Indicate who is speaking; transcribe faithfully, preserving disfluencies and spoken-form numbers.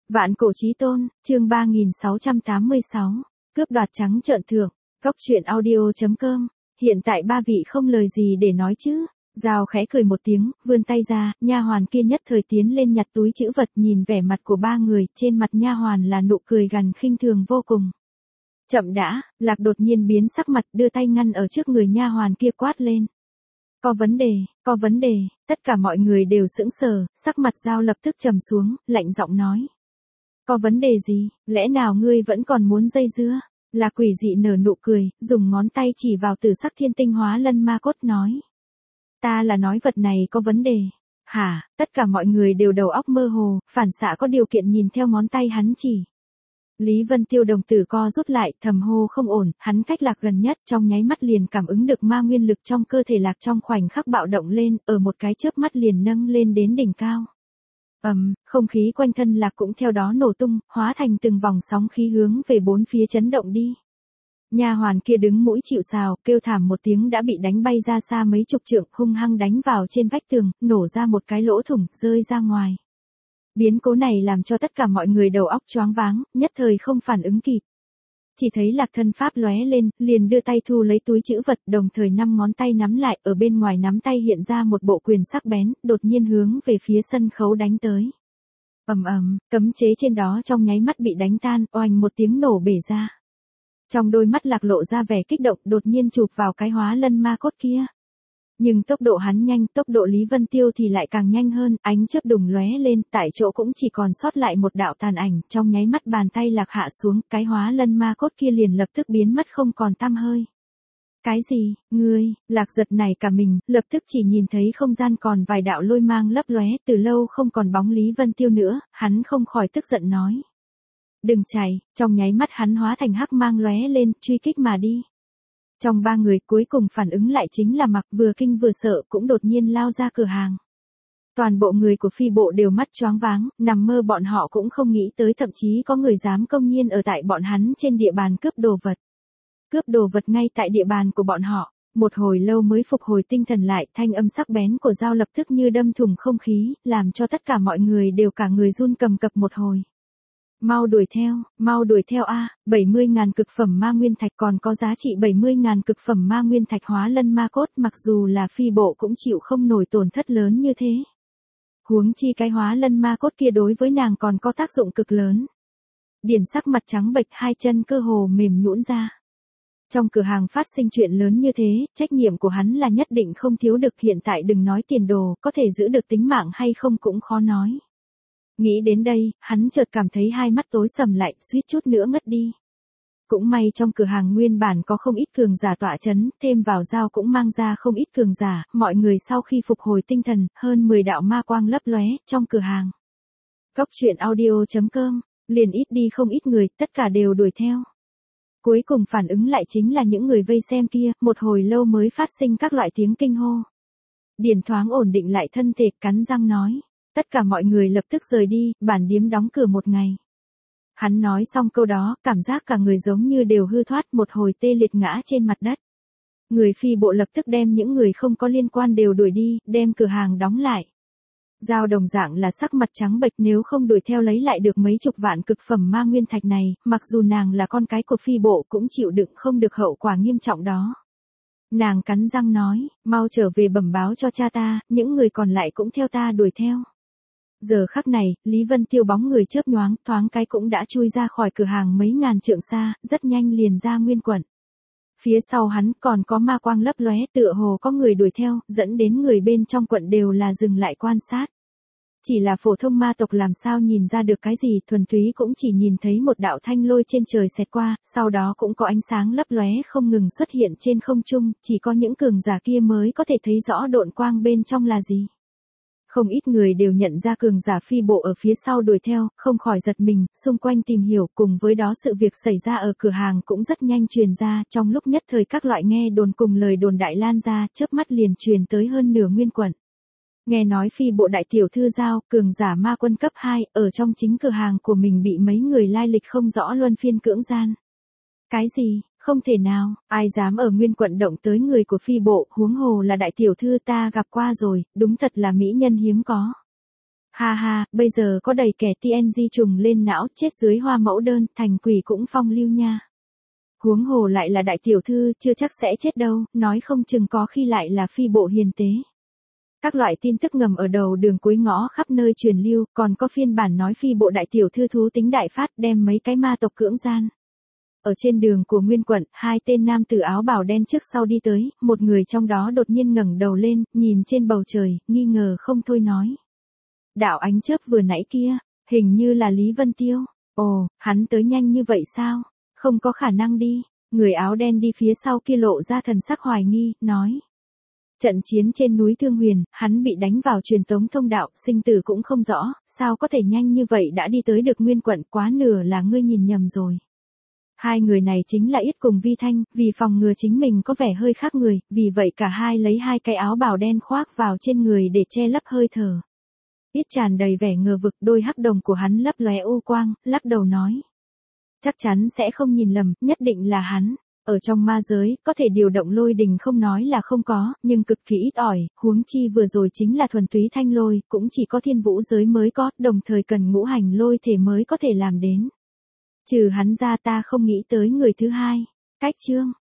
Speaker 1: Vạn cổ chí tôn, chương ba nghìn sáu trăm tám mươi sáu, cướp đoạt trắng trợn thưởng, Cóc truyện audio chấm com, hiện tại ba vị không lời gì để nói chứ. Giao khẽ cười một tiếng, vươn tay ra, nha hoàn kia nhất thời tiến lên nhặt túi trữ vật, nhìn vẻ mặt của ba người, trên mặt nha hoàn là nụ cười gằn khinh thường vô cùng. Chậm đã, Lạc đột nhiên biến sắc mặt, đưa tay ngăn ở trước người nha hoàn kia quát lên. Có vấn đề, có vấn đề, tất cả mọi người đều sững sờ, sắc mặt Giao lập tức trầm xuống, lạnh giọng nói. Có vấn đề gì, lẽ nào ngươi vẫn còn muốn dây dưa? Là quỷ dị nở nụ cười, dùng ngón tay chỉ vào tử sắc thiên tinh hóa lân ma cốt nói. Ta là nói vật này có vấn đề. Hả, tất cả mọi người đều đầu óc mơ hồ, phản xạ có điều kiện nhìn theo ngón tay hắn chỉ. Lý Vân Tiêu đồng tử co rút lại, thầm hô không ổn, hắn cách Lạc gần nhất, trong nháy mắt liền cảm ứng được ma nguyên lực trong cơ thể Lạc trong khoảnh khắc bạo động lên, ở một cái chớp mắt liền nâng lên đến đỉnh cao. Ầm, um, không khí quanh thân Lạc cũng theo đó nổ tung, hóa thành từng vòng sóng khí hướng về bốn phía chấn động đi. Nha hoàn kia đứng mũi chịu sào, kêu thảm một tiếng đã bị đánh bay ra xa mấy chục trượng, hung hăng đánh vào trên vách tường, nổ ra một cái lỗ thủng, rơi ra ngoài. Biến cố này làm cho tất cả mọi người đầu óc choáng váng, nhất thời không phản ứng kịp. Chỉ thấy Lạc thân pháp lóe lên, liền đưa tay thu lấy túi trữ vật, đồng thời năm ngón tay nắm lại, ở bên ngoài nắm tay hiện ra một bộ quyền sắc bén, đột nhiên hướng về phía sân khấu đánh tới. Ầm ầm, cấm chế trên đó trong nháy mắt bị đánh tan, oanh một tiếng nổ bể ra. Trong đôi mắt Lạc lộ ra vẻ kích động, đột nhiên chụp vào cái hóa lân ma cốt kia. Nhưng tốc độ hắn nhanh, tốc độ Lý Vân Tiêu thì lại càng nhanh hơn, ánh chớp đùng lóe lên, tại chỗ cũng chỉ còn sót lại một đạo tàn ảnh, trong nháy mắt bàn tay Lạc hạ xuống, cái hóa lân ma cốt kia liền lập tức biến mất không còn tăm hơi. Cái gì, ngươi? Lạc giật nảy cả mình, lập tức chỉ nhìn thấy không gian còn vài đạo lôi mang lấp lóe, từ lâu không còn bóng Lý Vân Tiêu nữa, hắn không khỏi tức giận nói. Đừng chạy, trong nháy mắt hắn hóa thành hắc mang lóe lên, truy kích mà đi. Trong ba người cuối cùng phản ứng lại chính là Mặc, vừa kinh vừa sợ cũng đột nhiên lao ra cửa hàng. Toàn bộ người của phi bộ đều mắt choáng váng, nằm mơ bọn họ cũng không nghĩ tới thậm chí có người dám công nhiên ở tại bọn hắn trên địa bàn cướp đồ vật. Cướp đồ vật ngay tại địa bàn của bọn họ, một hồi lâu mới phục hồi tinh thần lại, thanh âm sắc bén của Giao lập tức như đâm thủng không khí, làm cho tất cả mọi người đều cả người run cầm cập một hồi. Mau đuổi theo, mau đuổi theo a, bảy mươi ngàn cực phẩm ma nguyên thạch còn có giá trị bảy mươi ngàn cực phẩm ma nguyên thạch hóa lân ma cốt, mặc dù là phi bộ cũng chịu không nổi tổn thất lớn như thế. Huống chi cái hóa lân ma cốt kia đối với nàng còn có tác dụng cực lớn. Điển sắc mặt trắng bệch, hai chân cơ hồ mềm nhũn ra. Trong cửa hàng phát sinh chuyện lớn như thế, trách nhiệm của hắn là nhất định không thiếu được, hiện tại đừng nói tiền đồ, có thể giữ được tính mạng hay không cũng khó nói. Nghĩ đến đây, hắn chợt cảm thấy hai mắt tối sầm lại, suýt chút nữa ngất đi. Cũng may trong cửa hàng nguyên bản có không ít cường giả tọa chấn, thêm vào Giao cũng mang ra không ít cường giả, mọi người sau khi phục hồi tinh thần, hơn mười đạo ma quang lấp lóe trong cửa hàng. Cóc truyện audio chấm com, liền ít đi không ít người, tất cả đều đuổi theo. Cuối cùng phản ứng lại chính là những người vây xem kia, một hồi lâu mới phát sinh các loại tiếng kinh hô. Điền thoáng ổn định lại thân thể, cắn răng nói. Tất cả mọi người lập tức rời đi, bản điếm đóng cửa một ngày. Hắn nói xong câu đó, cảm giác cả người giống như đều hư thoát, một hồi tê liệt ngã trên mặt đất. Người phi bộ lập tức đem những người không có liên quan đều đuổi đi, đem cửa hàng đóng lại. Giao đồng dạng là sắc mặt trắng bệch, nếu không đuổi theo lấy lại được mấy chục vạn cực phẩm ma nguyên thạch này, mặc dù nàng là con cái của phi bộ cũng chịu đựng không được hậu quả nghiêm trọng đó. Nàng cắn răng nói, mau trở về bẩm báo cho cha ta, những người còn lại cũng theo ta đuổi theo. Giờ khắc này, Lý Vân Tiêu bóng người chớp nhoáng, thoáng cái cũng đã chui ra khỏi cửa hàng mấy ngàn trượng xa, rất nhanh liền ra nguyên quận. Phía sau hắn còn có ma quang lấp lóe, tựa hồ có người đuổi theo, dẫn đến người bên trong quận đều là dừng lại quan sát. Chỉ là phổ thông ma tộc làm sao nhìn ra được cái gì, thuần túy cũng chỉ nhìn thấy một đạo thanh lôi trên trời xẹt qua, sau đó cũng có ánh sáng lấp lóe không ngừng xuất hiện trên không trung, chỉ có những cường giả kia mới có thể thấy rõ độn quang bên trong là gì. Không ít người đều nhận ra cường giả phi bộ ở phía sau đuổi theo, không khỏi giật mình, xung quanh tìm hiểu, cùng với đó sự việc xảy ra ở cửa hàng cũng rất nhanh truyền ra, trong lúc nhất thời các loại nghe đồn cùng lời đồn đại lan ra, chớp mắt liền truyền tới hơn nửa nguyên quận. Nghe nói phi bộ đại tiểu thư Giao, cường giả ma quân cấp hai, ở trong chính cửa hàng của mình bị mấy người lai lịch không rõ luân phiên cưỡng gian. Cái gì? Không thể nào, ai dám ở nguyên quận động tới người của phi bộ, huống hồ là đại tiểu thư ta gặp qua rồi, đúng thật là mỹ nhân hiếm có. Ha ha, bây giờ có đầy kẻ tê en giê trùng lên não chết dưới hoa mẫu đơn, thành quỷ cũng phong lưu nha. Huống hồ lại là đại tiểu thư, chưa chắc sẽ chết đâu, nói không chừng có khi lại là phi bộ hiền tế. Các loại tin tức ngầm ở đầu đường cuối ngõ khắp nơi truyền lưu, còn có phiên bản nói phi bộ đại tiểu thư thú tính đại phát đem mấy cái ma tộc cưỡng gian. Ở trên đường của Nguyên quận, hai tên nam tử áo bào đen trước sau đi tới, một người trong đó đột nhiên ngẩng đầu lên, nhìn trên bầu trời, nghi ngờ không thôi nói. Đạo ánh chớp vừa nãy kia, hình như là Lý Vân Tiêu. Ồ, hắn tới nhanh như vậy sao? Không có khả năng đi. Người áo đen đi phía sau kia lộ ra thần sắc hoài nghi, nói. Trận chiến trên núi Thương Huyền, hắn bị đánh vào truyền tống thông đạo, sinh tử cũng không rõ, sao có thể nhanh như vậy đã đi tới được Nguyên quận, quá nửa là ngươi nhìn nhầm rồi. Hai người này chính là Yết cùng Vi Thanh, vì phòng ngừa chính mình có vẻ hơi khác người, vì vậy cả hai lấy hai cái áo bào đen khoác vào trên người để che lấp hơi thở. Yết tràn đầy vẻ ngờ vực, đôi hắc đồng của hắn lấp lóe u quang, lắc đầu nói. Chắc chắn sẽ không nhìn lầm, nhất định là hắn. Ở trong ma giới, có thể điều động lôi đình không nói là không có, nhưng cực kỳ ít ỏi, huống chi vừa rồi chính là thuần túy thanh lôi, cũng chỉ có thiên vũ giới mới có, đồng thời cần ngũ hành lôi thể mới có thể làm đến. Trừ hắn ra ta không nghĩ tới người thứ hai. Cách chương.